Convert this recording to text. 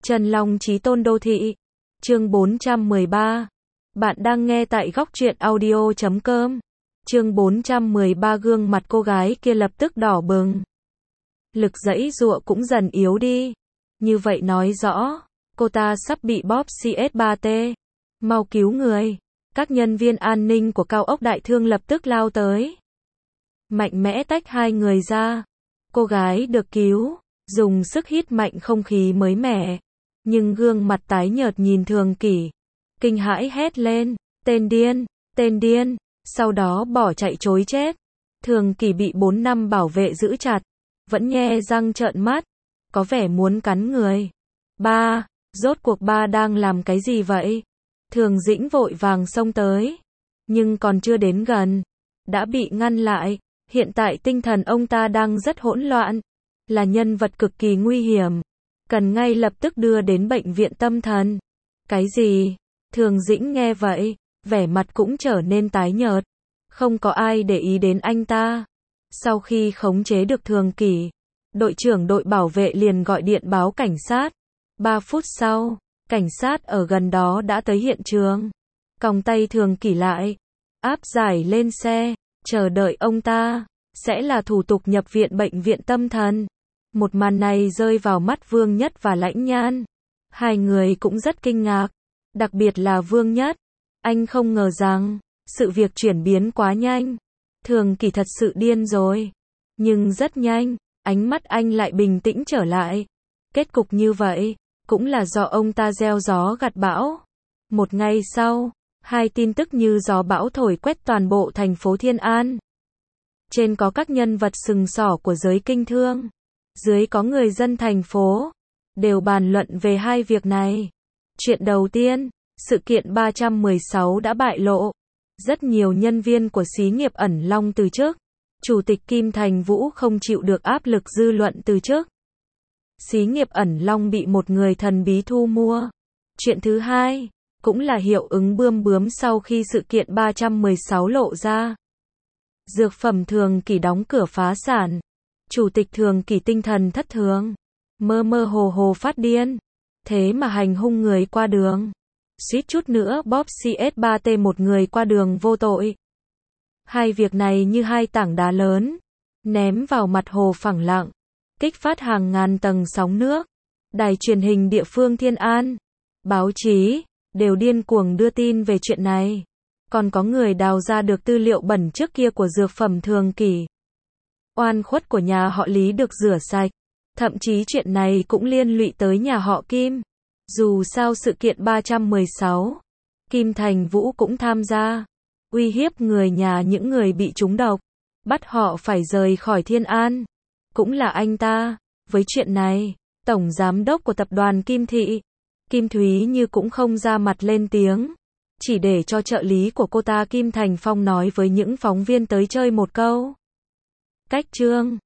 Trần Long Chí Tôn Đô Thị. Chương 413. Bạn đang nghe tại góc truyện audio.com. Chương 413. Gương mặt cô gái kia lập tức đỏ bừng. Lực giãy giụa cũng dần yếu đi. Như vậy nói rõ, cô ta sắp bị bóp CS3T. Mau cứu người. Các nhân viên an ninh của cao ốc Đại Thương lập tức lao tới. Mạnh mẽ tách hai người ra. Cô gái được cứu, dùng sức hít mạnh không khí mới mẻ. Nhưng gương mặt tái nhợt nhìn Thường Kỷ. Kinh hãi hét lên, tên điên, tên điên, sau đó bỏ chạy trối chết. Thường Kỷ bị 4 năm bảo vệ giữ chặt, vẫn nhe răng trợn mắt, có vẻ muốn cắn người. Ba, rốt cuộc ba đang làm cái gì vậy? Thường Dĩnh vội vàng xông tới, nhưng còn chưa đến gần, đã bị ngăn lại. Hiện tại tinh thần ông ta đang rất hỗn loạn, là nhân vật cực kỳ nguy hiểm, cần ngay lập tức đưa đến bệnh viện tâm thần. Cái gì? Thường Dĩnh nghe vậy, vẻ mặt cũng trở nên tái nhợt. Không có ai để ý đến anh ta. Sau khi khống chế được Thường Kỷ, đội trưởng đội bảo vệ liền gọi điện báo cảnh sát. 3 phút sau, cảnh sát ở gần đó đã tới hiện trường. Còng tay Thường Kỷ lại, áp giải lên xe, chờ đợi ông ta. Sẽ là thủ tục nhập viện bệnh viện tâm thần. Một màn này rơi vào mắt Vương Nhất và Lãnh Nhan. Hai người cũng rất kinh ngạc. Đặc biệt là Vương Nhất. Anh không ngờ rằng, sự việc chuyển biến quá nhanh. Thường Kỷ thật sự điên rồi. Nhưng rất nhanh, ánh mắt anh lại bình tĩnh trở lại. Kết cục như vậy, cũng là do ông ta gieo gió gặt bão. Một ngày sau, hai tin tức như gió bão thổi quét toàn bộ thành phố Thiên An. Trên có các nhân vật sừng sỏ của giới kinh thương, dưới có người dân thành phố, đều bàn luận về hai việc này. Chuyện đầu tiên, sự kiện 316 đã bại lộ. Rất nhiều nhân viên của xí nghiệp Ẩn Long từ chức. Chủ tịch Kim Thành Vũ không chịu được áp lực dư luận từ chức. Xí nghiệp Ẩn Long bị một người thần bí thu mua. Chuyện thứ hai, cũng là hiệu ứng bươm bướm sau khi sự kiện 316 lộ ra. Dược phẩm Thường Kỷ đóng cửa phá sản. Chủ tịch Thường Kỷ tinh thần thất thường, mơ mơ hồ hồ phát điên, thế mà hành hung người qua đường, suýt chút nữa bóp CS3T một người qua đường vô tội. Hai việc này như hai tảng đá lớn, ném vào mặt hồ phẳng lặng, kích phát hàng ngàn tầng sóng nước. Đài truyền hình địa phương Thiên An, báo chí, đều điên cuồng đưa tin về chuyện này. Còn có người đào ra được tư liệu bẩn trước kia của dược phẩm Thường Kỷ. Oan khuất của nhà họ Lý được rửa sạch. Thậm chí chuyện này cũng liên lụy tới nhà họ Kim. Dù sao sự kiện 316, Kim Thành Vũ cũng tham gia. Uy hiếp người nhà những người bị trúng độc. Bắt họ phải rời khỏi Thiên An. Cũng là anh ta. Với chuyện này, Tổng Giám đốc của tập đoàn Kim Thị, Kim Thúy Như cũng không ra mặt lên tiếng. Chỉ để cho trợ lý của cô ta Kim Thành Phong nói với những phóng viên tới chơi một câu. Cách chương